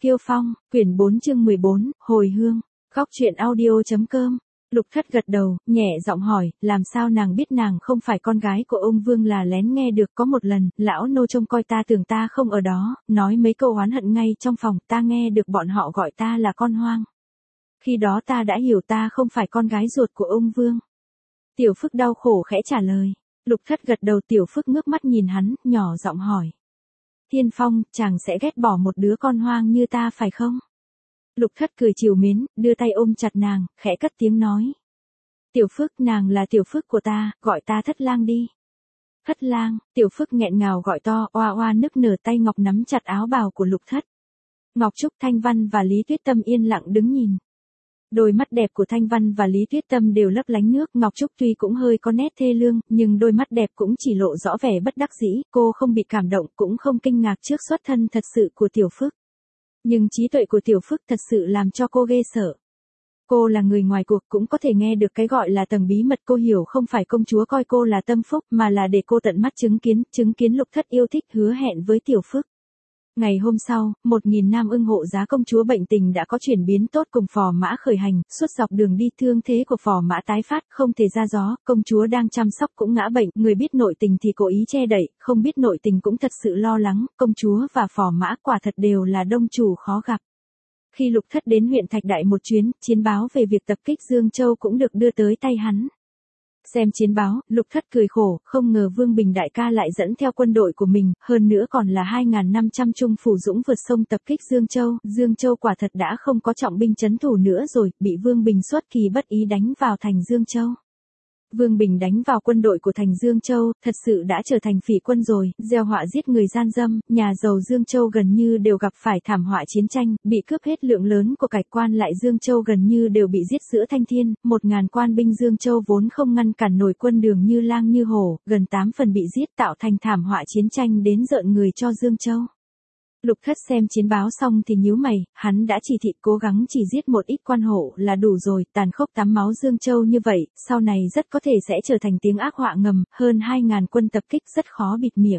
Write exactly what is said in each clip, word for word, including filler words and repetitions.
Kiêu Phong, quyển bốn chương mười bốn, hồi hương, góc truyện audio.com. Lục Thất gật đầu, nhẹ giọng hỏi, làm sao nàng biết nàng không phải con gái của ông Vương? Là lén nghe được. Có một lần, lão nô trông coi ta tưởng ta không ở đó, nói mấy câu oán hận ngay trong phòng, ta nghe được bọn họ gọi ta là con hoang. Khi đó ta đã hiểu ta không phải con gái ruột của ông Vương. Tiểu Phức đau khổ khẽ trả lời. Lục Thất gật đầu. Tiểu Phức ngước mắt nhìn hắn, nhỏ giọng hỏi. Tiên Phong, chàng sẽ ghét bỏ một đứa con hoang như ta phải không? Lục Thất cười trìu mến, đưa tay ôm chặt nàng, khẽ cất tiếng nói. Tiểu Phức, nàng là Tiểu Phức của ta, gọi ta Thất Lang đi. Thất Lang, Tiểu Phức nghẹn ngào gọi to, oa oa nức nở. Tay ngọc nắm chặt áo bào của Lục Thất. Ngọc Trúc, Thanh Văn và Lý Tuyết Tâm yên lặng đứng nhìn. Đôi mắt đẹp của Thanh Văn và Lý Tuyết Tâm đều lấp lánh nước. Ngọc Trúc tuy cũng hơi có nét thê lương, nhưng đôi mắt đẹp cũng chỉ lộ rõ vẻ bất đắc dĩ. Cô không bị cảm động, cũng không kinh ngạc trước xuất thân thật sự của Tiểu Phức. Nhưng trí tuệ của Tiểu Phức thật sự làm cho cô ghê sợ. Cô là người ngoài cuộc, cũng có thể nghe được cái gọi là tầng bí mật. Cô hiểu không phải công chúa coi cô là tâm phúc, mà là để cô tận mắt chứng kiến, chứng kiến Lục Thất yêu thích hứa hẹn với Tiểu Phức. Ngày hôm sau, một nghìn nam ưng hộ giá công chúa bệnh tình đã có chuyển biến tốt, cùng phò mã khởi hành. Suốt dọc đường đi, thương thế của phò mã tái phát, không thể ra gió. Công chúa đang chăm sóc cũng ngã bệnh. Người biết nội tình thì cố ý che đậy, không biết nội tình cũng thật sự lo lắng. Công chúa và phò mã quả thật đều là đông chủ khó gặp. Khi Lục Thất đến huyện Thạch Đại một chuyến, chiến báo về việc tập kích Dương Châu cũng được đưa tới tay hắn. Xem chiến báo, Lục Thất cười khổ, không ngờ Vương Bình đại ca lại dẫn theo quân đội của mình, hơn nữa còn là hai nghìn năm trăm trung phủ dũng vượt sông tập kích Dương Châu. Dương Châu quả thật đã không có trọng binh trấn thủ nữa rồi, bị Vương Bình xuất kỳ bất ý đánh vào thành Dương Châu. Vương Bình đánh vào quân đội của thành Dương Châu, thật sự đã trở thành phỉ quân rồi, gieo họa giết người gian dâm, nhà giàu Dương Châu gần như đều gặp phải thảm họa chiến tranh, bị cướp hết lượng lớn của cải, quan lại Dương Châu gần như đều bị giết giữa thanh thiên, một ngàn quan binh Dương Châu vốn không ngăn cản nổi quân đường như lang như hổ, gần tám phần bị giết, tạo thành thảm họa chiến tranh đến rợn người cho Dương Châu. Lục Thất xem chiến báo xong thì nhíu mày, hắn đã chỉ thị cố gắng chỉ giết một ít quan hộ là đủ rồi, tàn khốc tắm máu Dương Châu như vậy, sau này rất có thể sẽ trở thành tiếng ác họa ngầm, hơn hai ngàn quân tập kích rất khó bịt miệng.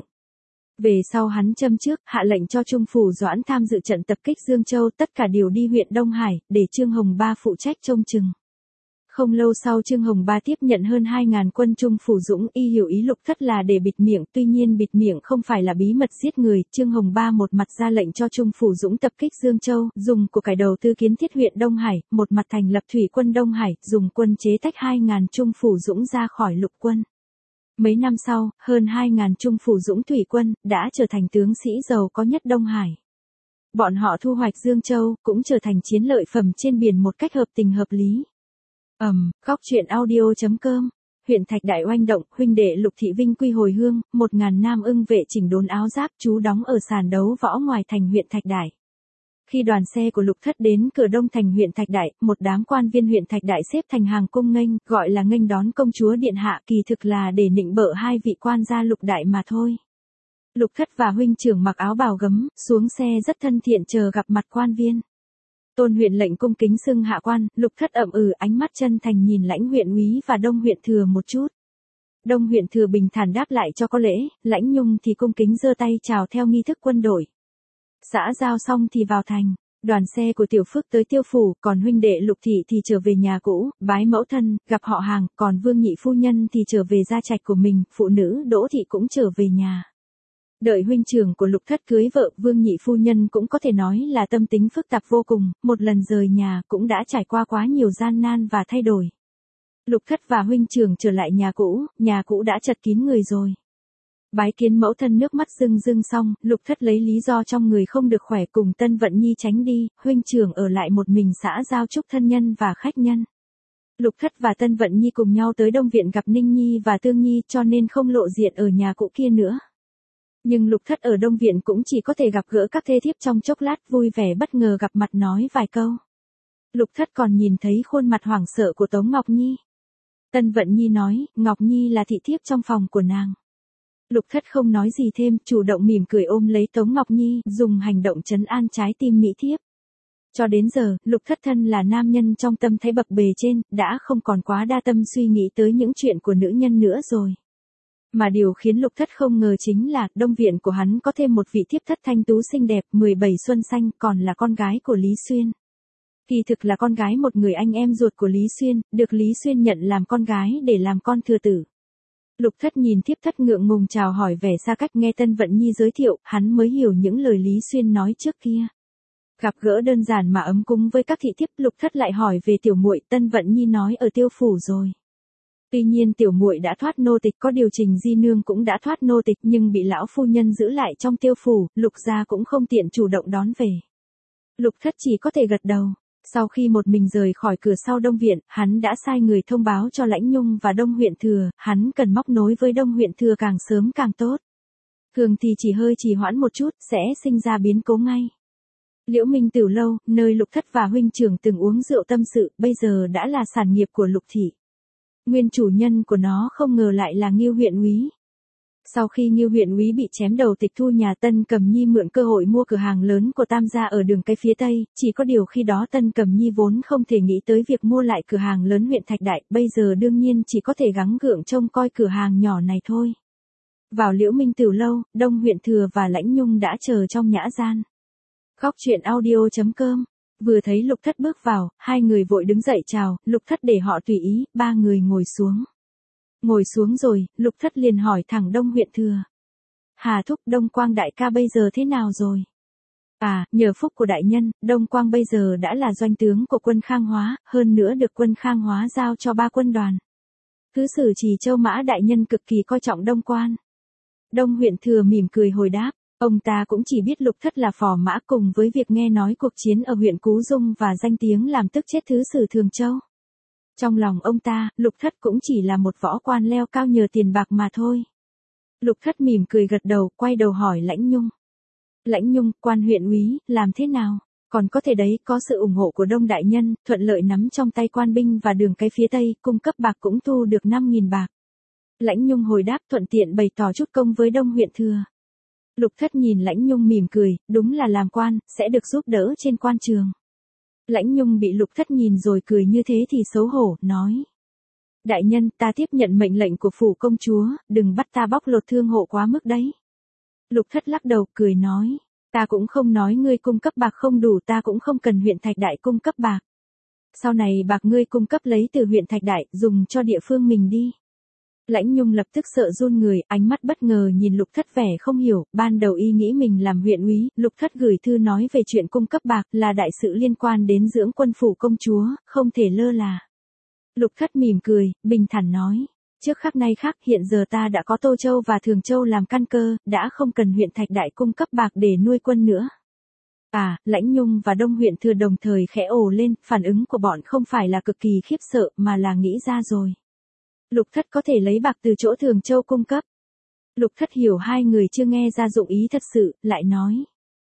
Về sau hắn châm trước, hạ lệnh cho Trung phủ Doãn tham dự trận tập kích Dương Châu, tất cả đều đi huyện Đông Hải, để Trương Hồng Ba phụ trách trông chừng. Không lâu sau Trương Hồng Ba tiếp nhận hơn hai ngàn quân Trung phủ Dũng, y hiểu ý Lục Thất là để bịt miệng, tuy nhiên bịt miệng không phải là bí mật giết người. Trương Hồng Ba một mặt ra lệnh cho Trung phủ Dũng tập kích Dương Châu, dùng của cải đầu tư kiến thiết huyện Đông Hải, một mặt thành lập thủy quân Đông Hải, dùng quân chế tách hai ngàn Trung phủ Dũng ra khỏi lục quân. Mấy năm sau, hơn hai ngàn Trung phủ Dũng thủy quân đã trở thành tướng sĩ giàu có nhất Đông Hải. Bọn họ thu hoạch Dương Châu, cũng trở thành chiến lợi phẩm trên biển một cách hợp tình hợp lý. Ầm, um, góc truyện audio.com. Huyện Thạch Đại oanh động, huynh đệ Lục Thị Vinh quy hồi hương, một ngàn nam ưng vệ chỉnh đốn áo giáp trú đóng ở sàn đấu võ ngoài thành huyện Thạch Đại. Khi đoàn xe của Lục Thất đến cửa đông thành huyện Thạch Đại, một đám quan viên huyện Thạch Đại xếp thành hàng cung nghênh, gọi là nghênh đón công chúa điện hạ, kỳ thực là để nịnh bợ hai vị quan gia Lục Đại mà thôi. Lục Thất và huynh trưởng mặc áo bào gấm, xuống xe rất thân thiện chờ gặp mặt quan viên. Tôn huyện lệnh cung kính xưng hạ quan, Lục Thất ậm ừ, ánh mắt chân thành nhìn Lãnh huyện úy và Đông huyện thừa một chút. Đông huyện thừa bình thản đáp lại cho có lễ, Lãnh Nhung thì cung kính giơ tay chào theo nghi thức quân đội. Xã giao xong thì vào thành, đoàn xe của Tiểu Phước tới Tiêu phủ, còn huynh đệ Lục Thị thì trở về nhà cũ, bái mẫu thân, gặp họ hàng, còn Vương nhị phu nhân thì trở về gia trạch của mình, phụ nữ Đỗ Thị cũng trở về nhà. Đợi huynh trưởng của Lục Thất cưới vợ, Vương nhị phu nhân cũng có thể nói là tâm tính phức tạp vô cùng, một lần rời nhà cũng đã trải qua quá nhiều gian nan và thay đổi. Lục Thất và huynh trưởng trở lại nhà cũ, nhà cũ đã chật kín người rồi. Bái kiến mẫu thân nước mắt rưng rưng xong, Lục Thất lấy lý do trong người không được khỏe cùng Tân Vận Nhi tránh đi, huynh trưởng ở lại một mình xã giao chúc thân nhân và khách nhân. Lục Thất và Tân Vận Nhi cùng nhau tới Đông viện gặp Ninh Nhi và Tương Nhi cho nên không lộ diện ở nhà cũ kia nữa. Nhưng Lục Thất ở Đông viện cũng chỉ có thể gặp gỡ các thê thiếp trong chốc lát, vui vẻ bất ngờ gặp mặt nói vài câu. Lục Thất còn nhìn thấy khuôn mặt hoảng sợ của Tống Ngọc Nhi. Tân Vận Nhi nói, Ngọc Nhi là thị thiếp trong phòng của nàng. Lục Thất không nói gì thêm, chủ động mỉm cười ôm lấy Tống Ngọc Nhi, dùng hành động trấn an trái tim mỹ thiếp. Cho đến giờ, Lục Thất thân là nam nhân trong tâm thái bậc bề trên, đã không còn quá đa tâm suy nghĩ tới những chuyện của nữ nhân nữa rồi. Mà điều khiến Lục Thất không ngờ chính là, đông viện của hắn có thêm một vị thiếp thất thanh tú xinh đẹp, mười bảy xuân xanh, còn là con gái của Lý Xuyên. Kỳ thực là con gái một người anh em ruột của Lý Xuyên, được Lý Xuyên nhận làm con gái để làm con thừa tử. Lục Thất nhìn thiếp thất ngượng ngùng chào hỏi vẻ xa cách, nghe Tân Vận Nhi giới thiệu, hắn mới hiểu những lời Lý Xuyên nói trước kia. Gặp gỡ đơn giản mà ấm cúng với các thị thiếp, Lục Thất lại hỏi về tiểu muội, Tân Vận Nhi nói ở Tiêu phủ rồi. Tuy nhiên tiểu muội đã thoát nô tịch, có điều Trình Di nương cũng đã thoát nô tịch nhưng bị lão phu nhân giữ lại trong Tiêu phủ, Lục gia cũng không tiện chủ động đón về. Lục Thất chỉ có thể gật đầu. Sau khi một mình rời khỏi cửa sau Đông viện, hắn đã sai người thông báo cho Lãnh Nhung và Đông huyện thừa, hắn cần móc nối với Đông huyện thừa càng sớm càng tốt. Thường thì chỉ hơi trì hoãn một chút, sẽ sinh ra biến cố ngay. Liễu Minh Tử lâu, nơi Lục Thất và huynh trưởng từng uống rượu tâm sự, bây giờ đã là sản nghiệp của Lục thị. Nguyên chủ nhân của nó không ngờ lại là Ngưu huyện úy. Sau khi Ngưu huyện úy bị chém đầu tịch thu, nhà Tân Cầm Nhi mượn cơ hội mua cửa hàng lớn của Tam gia ở đường cái phía Tây, chỉ có điều khi đó Tân Cầm Nhi vốn không thể nghĩ tới việc mua lại cửa hàng lớn huyện Thạch Đại, bây giờ đương nhiên chỉ có thể gắng gượng trông coi cửa hàng nhỏ này thôi. Vào Liễu Minh Tử lâu, Đông huyện thừa và Lãnh Nhung đã chờ trong nhã gian. Góc truyện audio chấm com. Vừa thấy Lục Thất bước vào, hai người vội đứng dậy chào, Lục Thất để họ tùy ý, ba người ngồi xuống. Ngồi xuống rồi, Lục Thất liền hỏi thẳng Đông huyện thừa. Hà thúc, Đông Quang đại ca bây giờ thế nào rồi? À, nhờ phúc của đại nhân, Đông Quang bây giờ đã là doanh tướng của quân Khang Hóa, hơn nữa được quân Khang Hóa giao cho ba quân đoàn. Thứ sử Trì Châu Mã đại nhân cực kỳ coi trọng Đông Quan. Đông huyện thừa mỉm cười hồi đáp, ông ta cũng chỉ biết Lục Thất là phò mã, cùng với việc nghe nói cuộc chiến ở huyện Cú Dung và danh tiếng làm tức chết thứ sử Thường Châu. Trong lòng ông ta, Lục Thất cũng chỉ là một võ quan leo cao nhờ tiền bạc mà thôi. Lục Thất mỉm cười gật đầu, quay đầu hỏi Lãnh Nhung. Lãnh Nhung, quan huyện úy, làm thế nào? Còn có thể đấy, có sự ủng hộ của Đông đại nhân, thuận lợi nắm trong tay quan binh và đường cái phía Tây, cung cấp bạc cũng thu được năm nghìn bạc. Lãnh Nhung hồi đáp, thuận tiện bày tỏ chút công với Đông huyện thừa. Lục Thất nhìn Lãnh Nhung mỉm cười, đúng là làm quan, sẽ được giúp đỡ trên quan trường. Lãnh Nhung bị Lục Thất nhìn rồi cười như thế thì xấu hổ, nói. Đại nhân, ta tiếp nhận mệnh lệnh của phủ công chúa, đừng bắt ta bóc lột thương hộ quá mức đấy. Lục Thất lắc đầu, cười nói. Ta cũng không nói ngươi cung cấp bạc không đủ, ta cũng không cần huyện Thạch Đại cung cấp bạc. Sau này bạc ngươi cung cấp lấy từ huyện Thạch Đại, dùng cho địa phương mình đi. Lãnh Nhung lập tức sợ run người, ánh mắt bất ngờ nhìn Lục Thất vẻ không hiểu, ban đầu y nghĩ mình làm huyện úy, Lục Thất gửi thư nói về chuyện cung cấp bạc là đại sự liên quan đến dưỡng quân phủ công chúa, không thể lơ là. Lục Thất mỉm cười, bình thản nói, trước khắc nay khác, hiện giờ ta đã có Tô Châu và Thường Châu làm căn cơ, đã không cần huyện Thạch Đại cung cấp bạc để nuôi quân nữa. À, Lãnh Nhung và Đông huyện thừa đồng thời khẽ ồ lên, phản ứng của bọn không phải là cực kỳ khiếp sợ mà là nghĩ ra rồi. Lục Thất có thể lấy bạc từ chỗ Thường Châu cung cấp. Lục Thất hiểu hai người chưa nghe ra dụng ý thật sự, lại nói.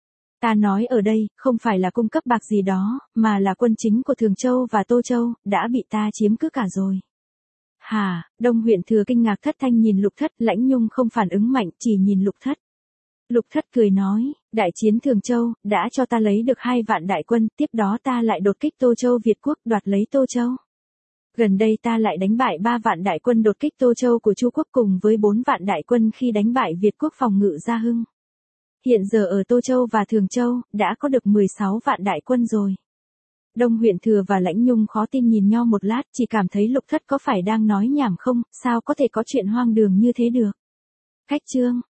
Ta nói ở đây, không phải là cung cấp bạc gì đó, mà là quân chính của Thường Châu và Tô Châu, đã bị ta chiếm cứ cả rồi. Hà, Đông huyện thừa kinh ngạc thất thanh nhìn Lục Thất, Lãnh Nhung không phản ứng mạnh, chỉ nhìn Lục Thất. Lục Thất cười nói, đại chiến Thường Châu, đã cho ta lấy được hai vạn đại quân, tiếp đó ta lại đột kích Tô Châu Việt quốc, đoạt lấy Tô Châu. Gần đây ta lại đánh bại ba vạn đại quân đột kích Tô Châu của Chu quốc cùng với bốn vạn đại quân khi đánh bại Việt quốc phòng ngự Gia Hưng. Hiện giờ ở Tô Châu và Thường Châu, đã có được mười sáu vạn đại quân rồi. Đông huyện thừa và Lãnh Nhung khó tin nhìn nhau một lát, chỉ cảm thấy Lục Thất có phải đang nói nhảm không, sao có thể có chuyện hoang đường như thế được. Khách chương